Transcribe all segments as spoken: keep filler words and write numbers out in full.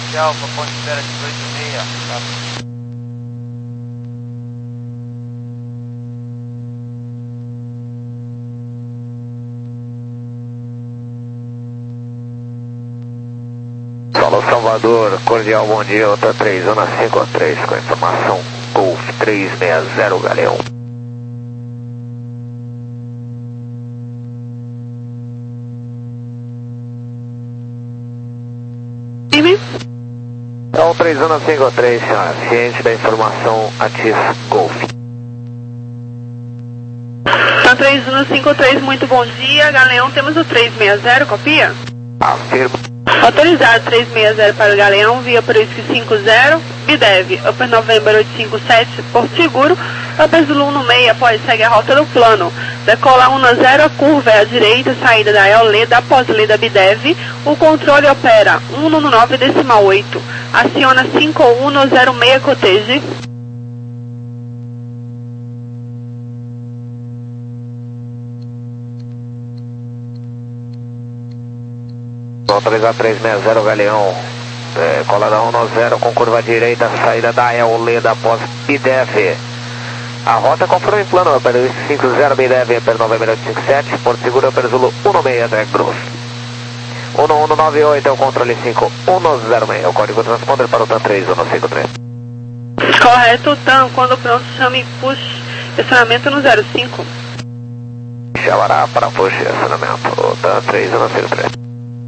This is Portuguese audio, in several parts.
Alfa, ponte espera dezoito e meia. Tá? Solo Salvador, cordial bom dia, outra três zona cinquenta e três com informação Golf trezentos e sessenta Galeão. Então três zona cinquenta e três, senhora, ciente da informação Atis Golf. Então três zona cinquenta e três, muito bom dia, Galeão, temos o trezentos e sessenta, copia? Afirma. Autorizado trezentos e sessenta para o Galeão, via por isso cinquenta, Bidev, Upper November oitocentos e cinquenta e sete, Porto Seguro, Upper Zulu no meio, após segue a rota do plano. Decola um zero, a curva é à direita, saída da Eoleda, após Leda Bidev, o controle opera um nove decimal oito, aciona cinco um zero seis cotege. Autorizado trezentos e sessenta Galeão, é, colada um zero com curva direita, saída da Eoleda após Bidev. A rota conforme plano, Upper cinquenta Bidev, Upper November oitocentos e cinquenta e sete, Porto Seguro, Upper Zulu um seis, Drag Gross. um um nove oito é o controle cinco um zero seis, é o código transponder para o TAM três zona cinquenta e três. Correto, TAM, quando pronto, chame push, estacionamento no zero cinco. Chamará para push, estacionamento, TAM três zona cinquenta e três.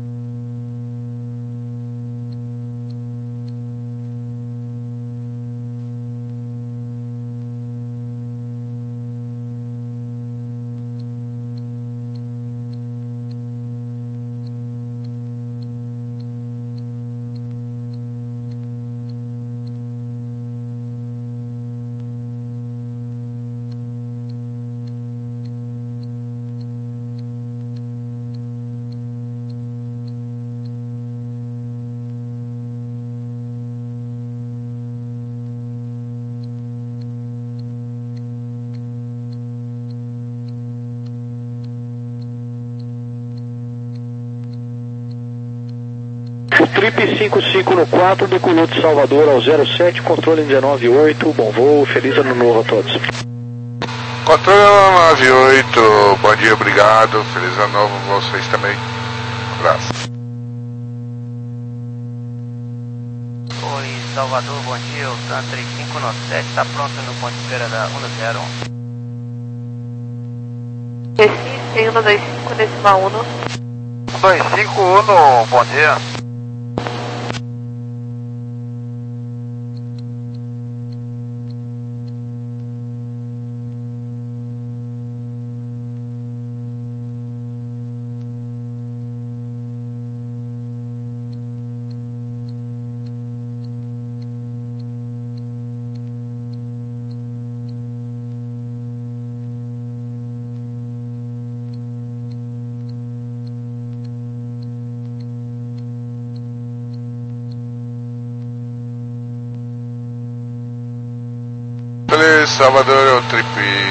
O Trip cinquenta e cinco no quatro, decolou de Salvador ao zero sete, controle dezenove oito, bom voo, feliz ano novo a todos. Controle dezenove oito, bom dia, obrigado, feliz ano novo a vocês também. Um abraço. Oi, Salvador, bom dia, o TAM três cinco nove sete está pronto no ponto de espera da um zero um. Recife, um dois cinco decimal um. um dois cinco um, bom dia. Beleza, Salvador, é o Trip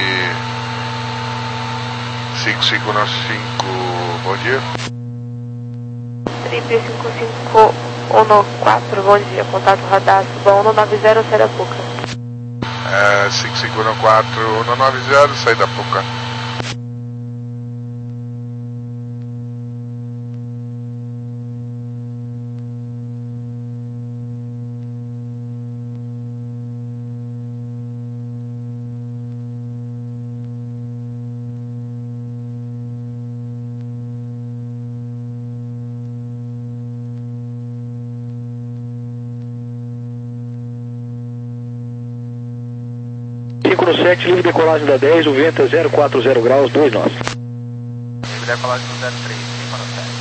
cinco cinco nove cinco, bom dia. Trip cinco cinco um quatro, bom dia, contato radar, suba um nove zero, sai da Puca. É, cinco cinco um quatro um nove zero, sai da Puca. cinco no sete, livre decolagem da dez, o vento é zero quatro zero graus, dois nós. Livre decolagem no zero três, cinco no sete.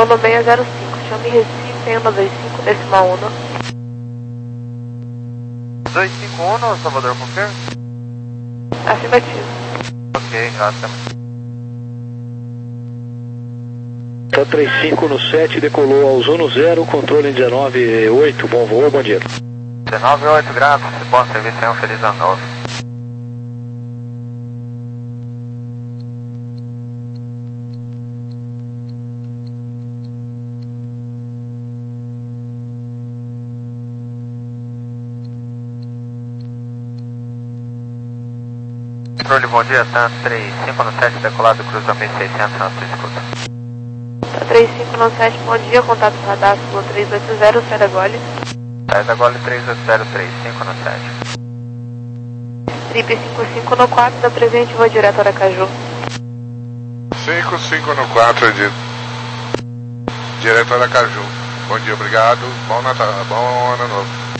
um seis zero cinco, chame Recife, seis um dois cinco, decimal um. dois cinco um, Salvador, confirma? Afirmativo. Ok, graças. Tá três cinco no sete, decolou aos um zero, controle dezenove oito, bom voo, bom dia. dezenove oito, graças, bom serviço aí, um feliz ano novo. Controle, bom dia, tá três cinco no sete, decolado, cruza mil e seiscentos na sua escuta. Tá três cinco no sete, bom dia, contato radar, sul três oito zero, sai da Gole. Sai da Gole três oito zero três cinco no sete. Trip cinco cinco no quatro, da presente, vou direto a Aracaju. cinco cinco no quatro, de... direto a Aracaju. Bom dia, obrigado, bom Natal, bom ano novo.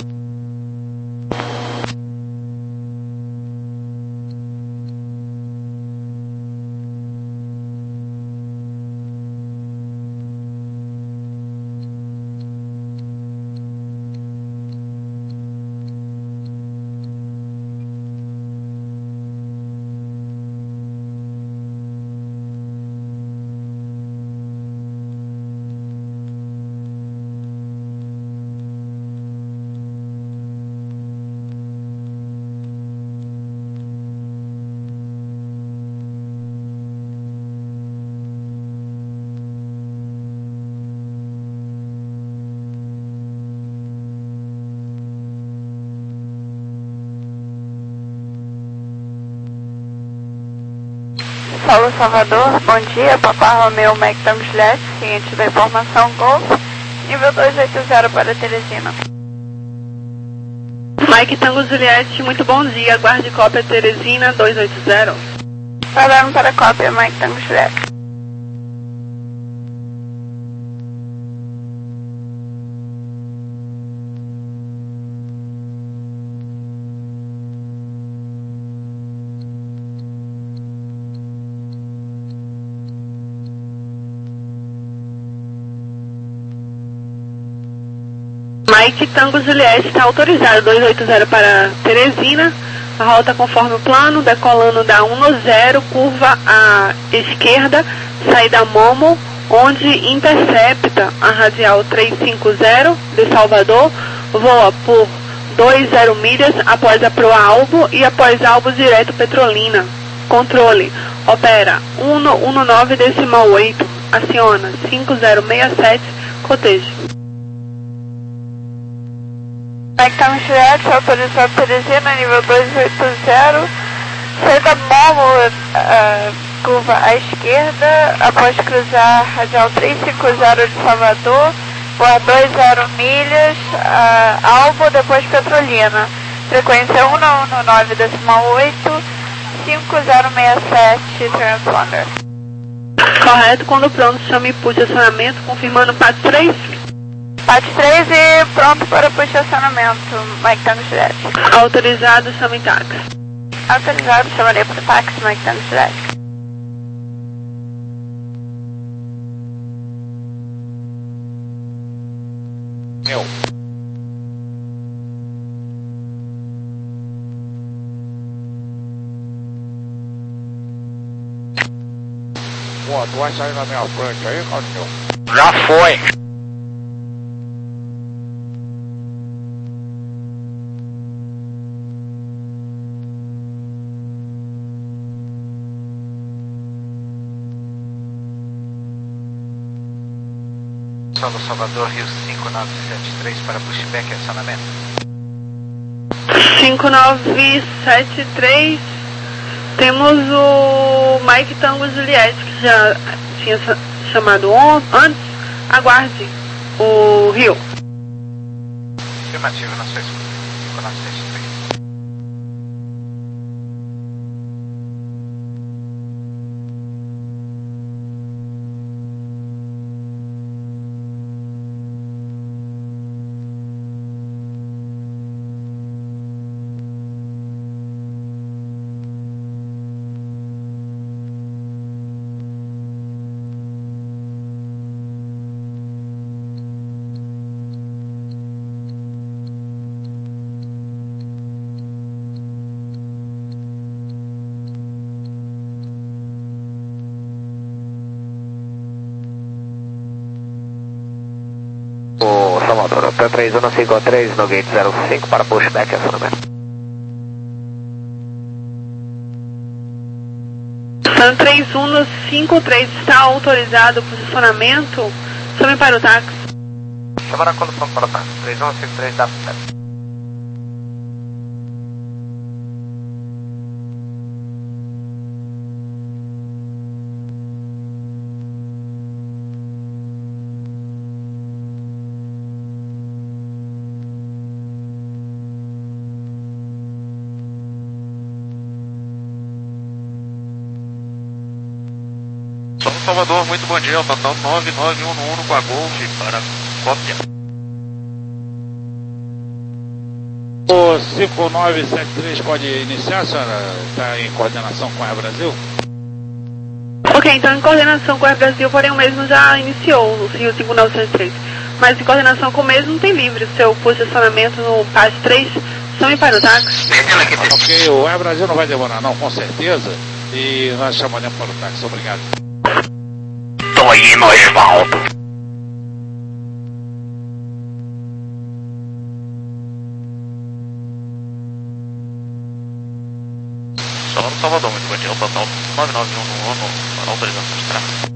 Paulo Salvador, bom dia, Papa Romeu, Mike Tango Juliette, ciente da informação Golf, nível dois oito zero para Teresina. Mike Tango Juliette, muito bom dia, aguarde cópia Teresina dois oito zero. Falando para cópia, Mike Tango Juliette. Mike Tango Juliette está autorizado, dois oito zero para Teresina, a rota conforme o plano, decolando da um zero, curva à esquerda, saída Momo, onde intercepta a radial trezentos e cinquenta de Salvador, voa por dois zero milhas após a Proa Albo e após Albo direto Petrolina. Controle, opera um um nove decimal oito, aciona cinco zero seis sete, cotejo. Mike Tango Juliette, autorizado Teresina, nível dois oito zero, saída Momo, uh, curva à esquerda, após cruzar radial trezentos e cinquenta de Salvador, voa dois zero milhas, uh, Albo, depois Petrolina, frequência um um nove decimal oito, cinco zero seis sete, transponder. Correto, quando pronto, chame push acionamento, confirmando P A T três. P A T três e pronto para push acionamento, Mike Tango Juliette. Autorizado, chame táxi. Autorizado, chamarei para táxi, Mike Tango Juliette. Meu. Pô, tu vai sair na minha frente aí, Caminhão? Já foi! Solo Salvador, Rio cinco nove sete três para pushback e acionamento. cinco nove sete três, temos o Mike Tango Juliette, que já tinha chamado on, antes, aguarde o Rio. Afirmativo na sua escuta, cinco nove sete três. O Salvador, Hotel três um cinco três no gate zero cinco para pushback, acionamento. San três um cinco três está autorizado o posicionamento. Chame para o táxi. Chamar a condução para o táxi. três um cinco três dá certo. Salvador, muito bom dia, o total nove nove um um com a Golf para cópia. O cinco nove sete três pode iniciar, senhora? Está em coordenação com a Brasil? Ok, então em coordenação com a Brasil, porém o mesmo já iniciou o cinco nove sete três. Mas em coordenação com o mesmo não tem livre o seu posicionamento no P A S três, chame para o táxi. Ok, o Air Brasil não vai demorar não, com certeza. E nós chamaremos para o táxi, obrigado. Tô aí no asfalto. Sonoro Salvador, muito bom dia, o total nove nove um um um para autorização de tráfego.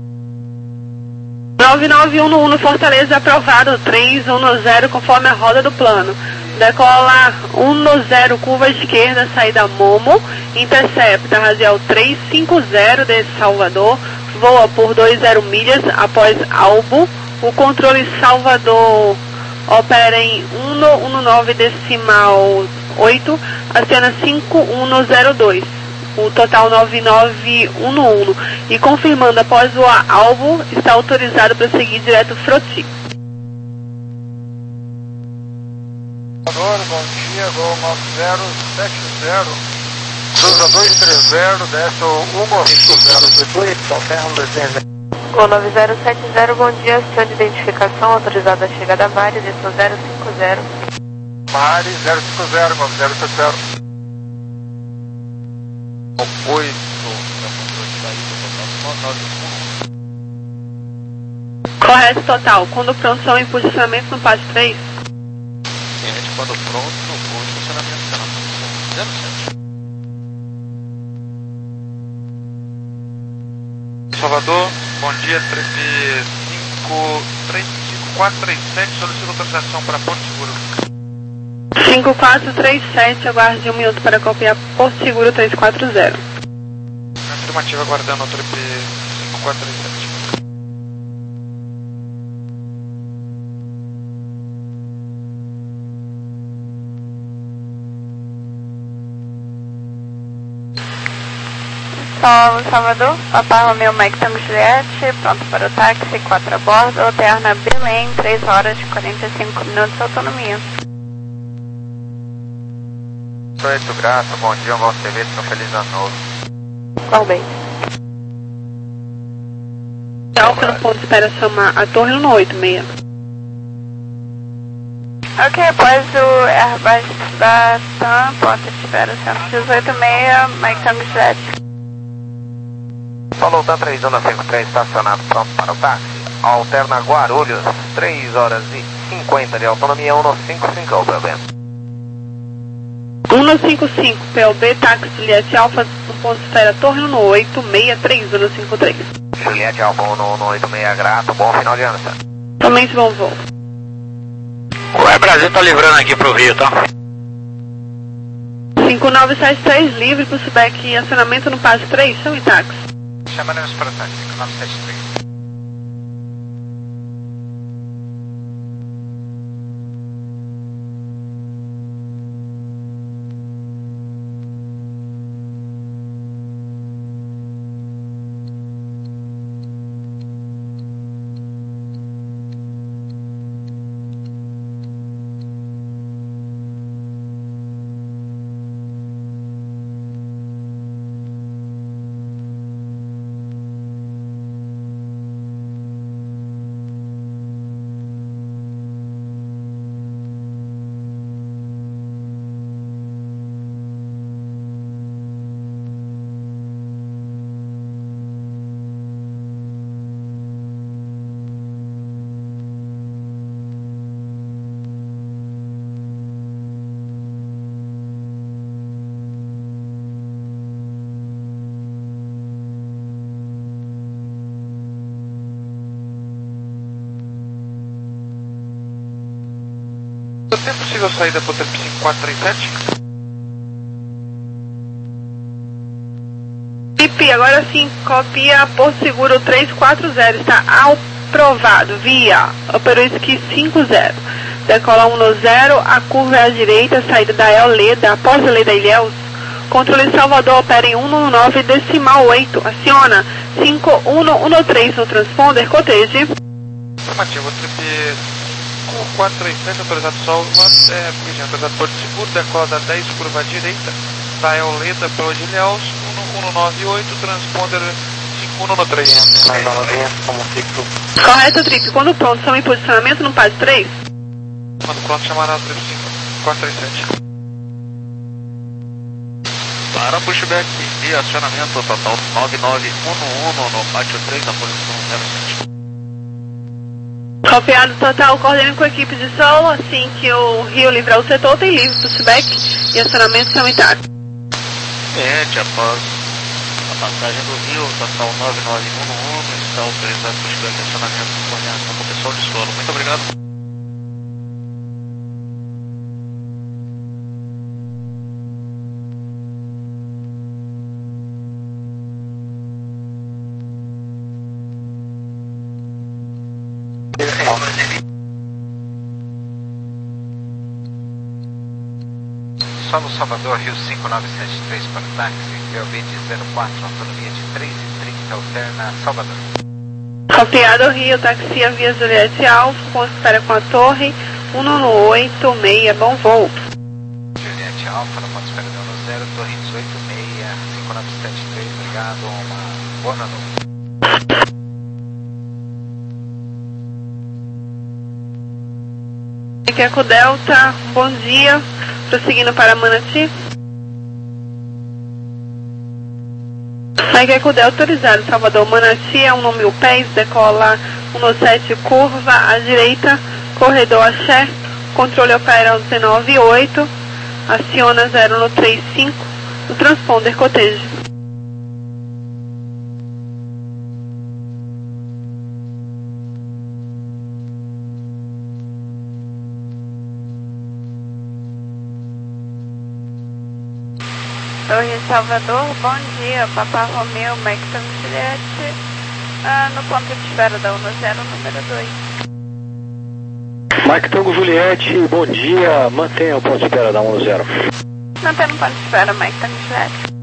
nove nove um um no Fortaleza, aprovado, três um zero conforme a roda do plano. Decola um zero, curva esquerda, saída Momo, intercepta radial trezentos e cinquenta de Salvador, voa por vinte milhas após Albo. O controle Salvador opera em cento e dezenove decimal oito, acena cinco um zero dois. O total nove nove um um. E confirmando após o Albo, está autorizado para seguir direto Froti. Bom dia, Gol nove zero sete zero, cruza dois três zero, desce o cento e cinquenta. Gol nove zero sete zero, bom dia, senhor de identificação, autorizado a chegada a Vares, desceu zero cinco zero. Mari zero cinco zero, nove zero sete zero. oito, Correto total. Quando pronto, são em posicionamento no P A S três. quando pronto, no bom estacionamento, canal zero sete. Salvador, bom dia, trip cinco três cinco quatro três sete, solicito autorização para Porto Seguro. cinco quatro três sete, aguarde um minuto para copiar Porto Seguro três quatro zero. Afirmativa, aguardando o trip cinco quatro três sete. Solo Salvador, Papa Romeo Mike Tango Juliette, pronto para o táxi, quatro a bordo, Alterna Belém, três horas e quarenta e cinco minutos de autonomia. oito Graça, bom dia, um bom serviço, um feliz ano novo. Qual bem? Alfa no ponto, espera chamar a torre no oito seis. Ok, após o Airbus da TAM, ponto de espera cento e dezoito seis, Mike Tango Juliette. Falou, tá três um cinco três, estacionado, pronto para o táxi. Alterna Guarulhos, três horas e cinquenta de autonomia, cento e cinquenta e cinco, P L B. cento e cinquenta e cinco, P L B, táxi Juliette Alfa, no ponto de espera torre no oito seis três um cinco três. Juliette Alfa um um oito seis, grato, bom final de ano, senhor. Somente bom voo. O Air Brasil tá livrando aqui pro Rio, tá? cinco nove sete três, livre, pushback e acionamento no P A S três, chame táxi. Chamaremos para o táxi, cinco nove sete três. disponível saída para o trip cinco quatro três sete? Trip, agora sim, copia Porto Seguro três quatro zero, está aprovado, via Operoski cinco zero. Decola um no zero, a curva é à direita, saída da Eoleda, após a Leda Ilhéus. Controle Salvador, opera em um no nove, decimal oito, aciona cinco um um três no transponder, coteje. Afirmativo, trip cinco quatro três sete, autorizado Salva, é, corrigindo, autorizado Porto Seguro, decola da dez, curva à direita, da Eoleda pela de Ilhéus, um um nove oito, transponder cinco um um três. Correto, trip, quando pronto, estamos em posicionamento no P A S três. Quando pronto, chamará o trip cinco quatro três sete. Para pushback e acionamento total nove nove um um no pátio três, na posição zero sete. Copiado total, coordene com a equipe de solo, assim que o Rio livrar o setor, tem livre pushback e acionamento são intactos. Cliente, após a passagem do Rio, total nove nove um um, está autorizado pushback e acionamento em coordenação com o pessoal de solo. Muito obrigado. Solo Salvador, Rio cinco nove sete três para o táxi, P O B de zero quatro, autonomia de três e trinta, alterna Salvador. Copiado Rio, táxi via Juliette Alfa, com espera com a torre, um um oito seis, bom voo. Juliette Alfa, no ponto de espera de um no zero, torre dezoito seis, cinco nove sete três, obrigado, uma boa noite. Aqui é com o Delta, bom dia, prosseguindo para Manati. Aqui é com o Delta autorizado, Salvador, Manati é um no mil pés, decola um no sete, curva à direita, corredor Axé, controle opera dezenove oito, aciona zero no trinta e cinco, no transponder cotejo. Torre Salvador, bom dia, Papa Romeu, Mike Tango Juliette, ah, no ponto de espera da um zero, número dois. Mike Tango Juliette, bom dia, mantenha o ponto de espera da um zero. Mantendo o ponto de espera, Mike Tango Juliette.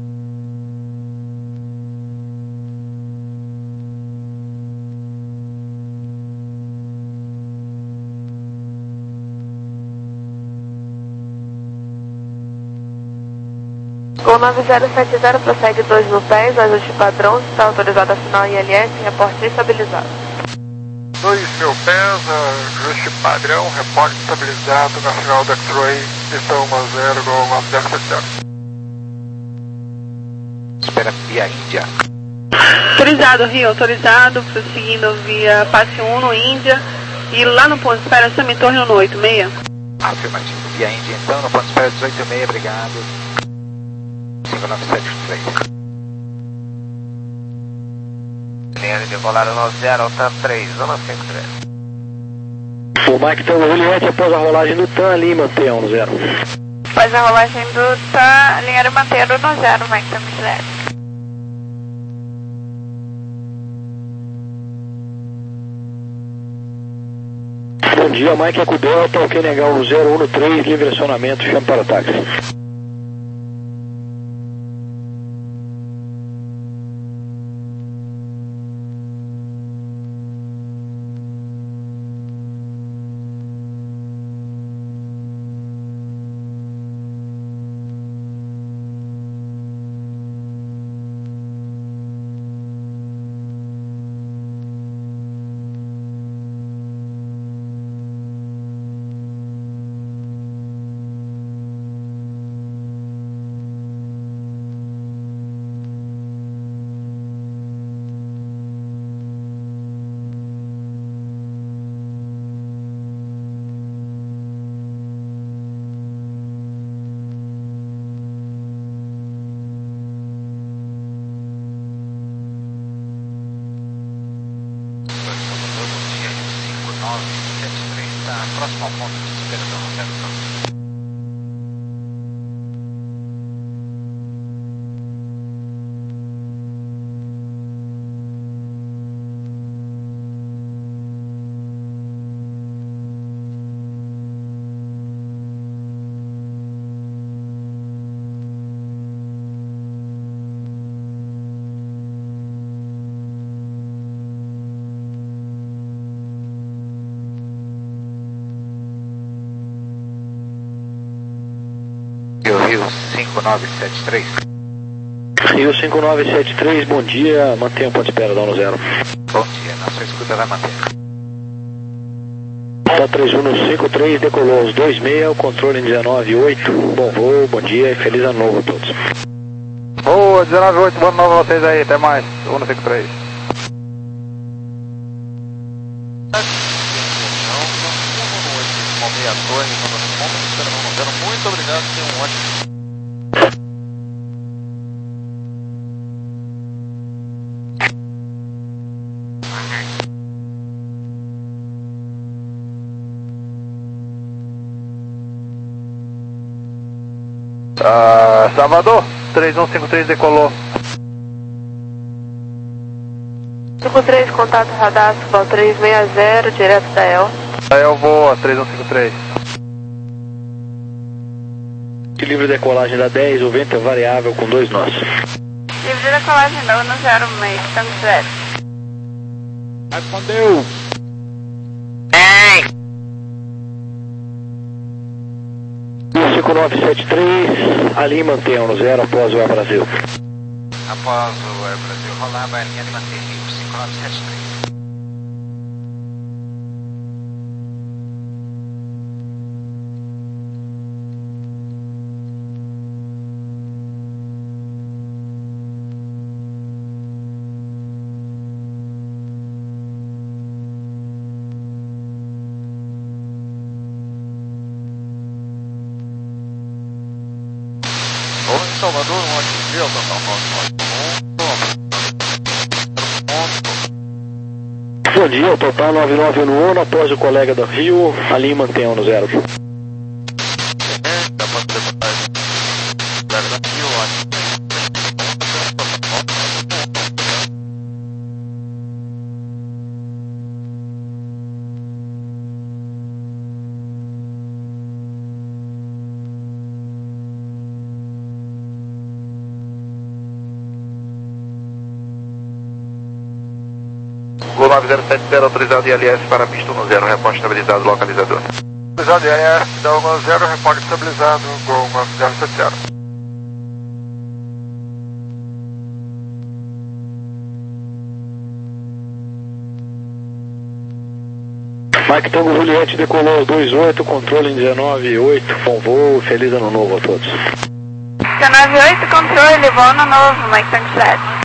Gol nove zero sete zero, prossegue dois mil pés, ajuste padrão, está autorizado a sinal I L S, reporte estabilizado. dois mil pés, ajuste padrão, reporte estabilizado, nacional da X-Ray, pista um zero, Gol nove zero sete zero. Espera via Índia. Autorizado, Rio, autorizado, prosseguindo via Passe um no Índia, e lá no ponto de espera, Sami Torre no oito seis. Afirmativo, via Índia então, no ponto de espera dezoito seis, obrigado. cinco nove sete três. Linha de decolada no zero, alta três, zona cinco três. O Mike Tango Juliette, após a rolagem do T A M ali, mantenha um zero. Após a rolagem do T A M, linha de manter no zero, Mike Tango Juliette. Bom dia, Mike Eco Delta, ok, negar o zero um no três, livre acionamento, chame para o táxi. Próximo ao ponto de perdão, zero Sol. Rio cinco nove sete três. Rio cinco nove sete três, bom dia, mantenha o ponto de espera, dá no zero. Bom dia, na sua escuta vai manter. Tá três um cinco três, decolou aos dois seis, o controle em dezenove oito, bom voo, bom dia e feliz ano novo a todos. Boa, dezenove oito, bom ano novo a vocês aí, até mais, um cinco três. Muito obrigado, tenha um ótimo. Ah, Salvador, três um cinco três decolou. cinco três, contato radar, Subal três seis zero, direto da El. Aí eu vou, três um cinco três. Livre de decolagem da dez, o vento é variável com dois nós. Livre de decolagem novo no zero seis, Tango Juliette. Respondeu. cinco nove sete três, ali mantenham no zero após o Air Brasil. Após o Air Brasil rolar, vai alinhar e manter Rio cinco nove sete três. Oi, Salvador, um ótimo dia, total nove nove um. Bom dia, total nove nove um um, após o colega do Rio, ali mantenham no zero. É, dá pra ter mais. Colega da Rio, ótimo. Gol nove zero sete zero, autorizado I L S para misto no zero, reporte estabilizado, localizador. Autorizado I L S, dá um zero, reporte estabilizado, Gol nove zero sete zero. Mike Tango Juliette decolou aos dois oito, controle em dezenove oito, bom voo, feliz ano novo a todos. dezenove oito, controle, bom ano novo, Mike Tango Juliette.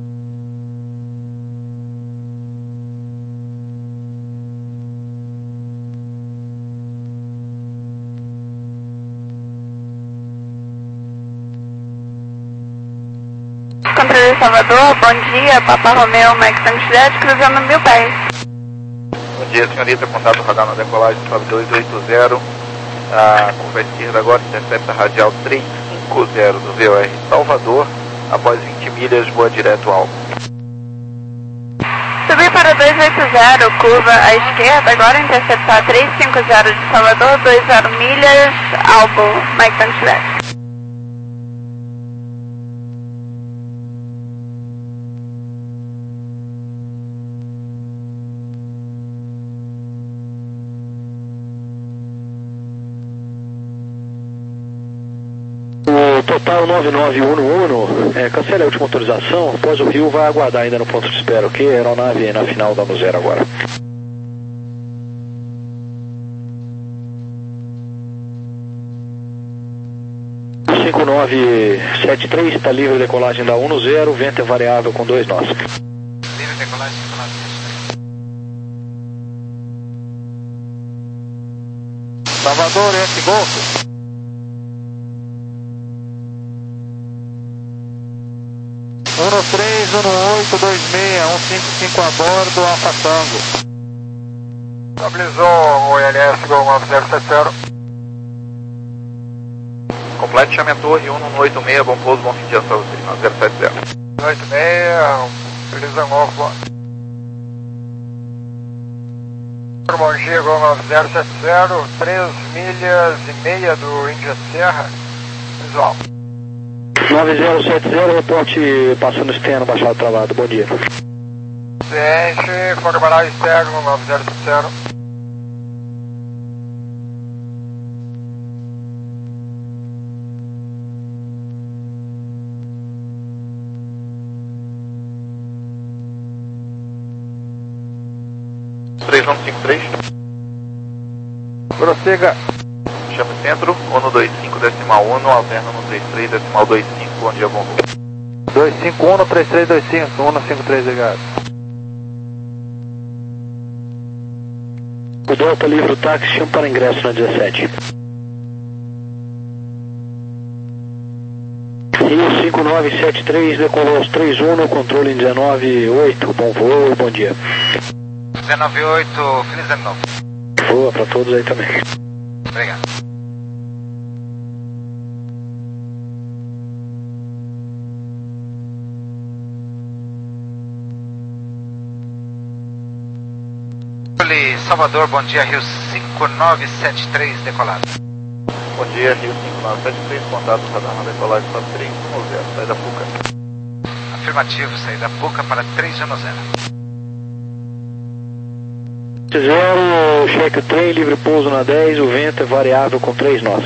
Controle Salvador, bom dia, Papa Romeo, Mike Tango Juliette, cruzando mil pés. Bom dia, senhorita, contato radar na decolagem nove dois oito zero, a curva esquerda agora, intercepta radial três cinco zero do V O R Salvador, após vinte milhas, voa direto ao. Subir para dois oito zero, curva à esquerda, agora interceptar três cinco zero de Salvador, dois zero milhas, Albo, Mike Tango Juliette. Total nove nove um um, é, cancele a última autorização, após o Rio vai aguardar ainda no ponto de espera, ok? Aeronave na final dá no zero agora. cinco nove sete três, está livre de decolagem da um no zero, vento é variável com dois nós. Livre de decolagem cinco nove sete três. Salvador, esse Golfo. um três um oito dois seis um cinco cinco a bordo, Alfa Tango. Estabilizou o I L S Gol nove zero sete zero. Complete, chame a torre um no oito seis, bom pouso, bom fim de dia para você, nove zero sete zero. oito seis, feliz ano novo, bom. Bom dia, Gol nove zero sete zero, três milhas e meia do Índia Serra, visual. nove zero sete zero, reporte passando externo, baixado travado, bom dia. Ciente, Fogo Amaral externo, nove zero sete zero. três um cinco três. Prossiga. Chame centro, um dois cinco decimal um, alterna no trinta e três decimal vinte e cinco, bom dia, bom voo. dois cinco um, três três dois cinco, um cinco três, ligado. O Delta livre o táxi, chama para ingresso na dezessete. Rio cinco nove sete três, decolou aos três um no controle em dezenove oito, bom voo, bom dia. dezenove oito, feliz ano novo. Boa para todos aí também. Obrigado. Salvador, bom dia, Rio cinco nove sete três, decolado. Bom dia, Rio cinco nove sete três, contato radar na decolagem para três um zero, saída Puca. Afirmativo, saída Puca para três um zero. Zero, cheque o trem, livre pouso na dez, o vento é variável com três nós.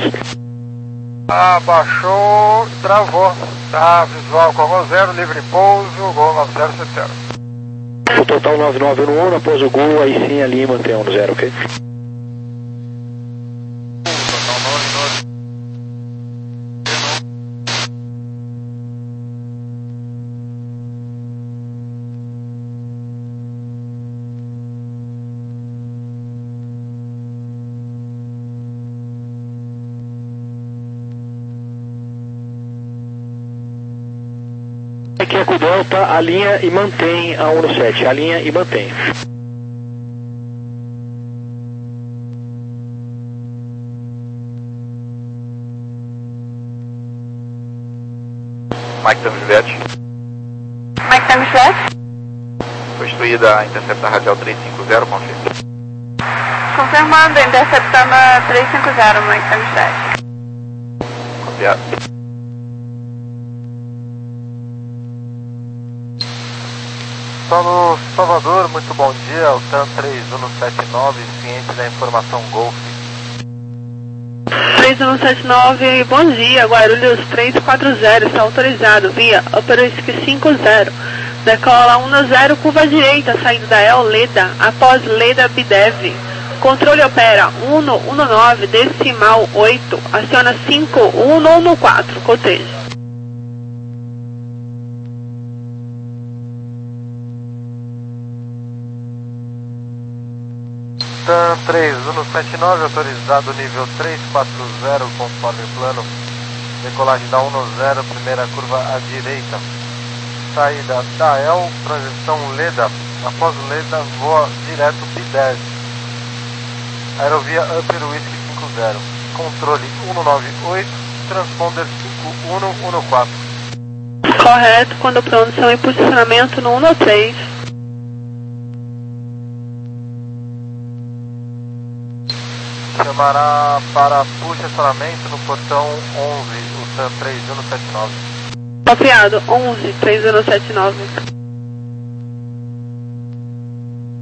Abaixou, travou, tá, visual com zero, livre pouso, Gol nove zero sete zero. O total nove nove um um, após o Gol, aí sim a linha mantém um zero, ok? Aqui é com o Delta, a linha e mantém a um sete, a linha e mantém. Mike Tango Juliette. Mike Tango Juliette. Foi instruída a interceptar radial três cinco zero, confirma. Confirmando, interceptando a três cinco zero, Mike Tango Juliette. Copiado. Solo Salvador, muito bom dia, o T A M três um sete nove, ciente da informação Golf. três um sete nove, bom dia, Guarulhos três quatro zero, está autorizado via Operoisc cinco zero. Decola um zero, curva direita, saída da El Leda, após Leda Bidev. Controle opera um um nove, decimal oito, aciona cinco um um quatro, cotejo. T A M três um sete nove, autorizado nível três quatro zero, conforme plano. Decolagem da um zero, primeira curva à direita. Saída da El, projeção Leda. Após Leda, voa direto Bidev. Aerovia Upper Whisky cinco zero. Controle um nove oito, transponder cinco um um quatro. Correto, quando pronto, são em posicionamento no um três. Chamará para puxa estacionamento no portão onze, o T A M três um sete nove. Copiado, onze, três um sete nove.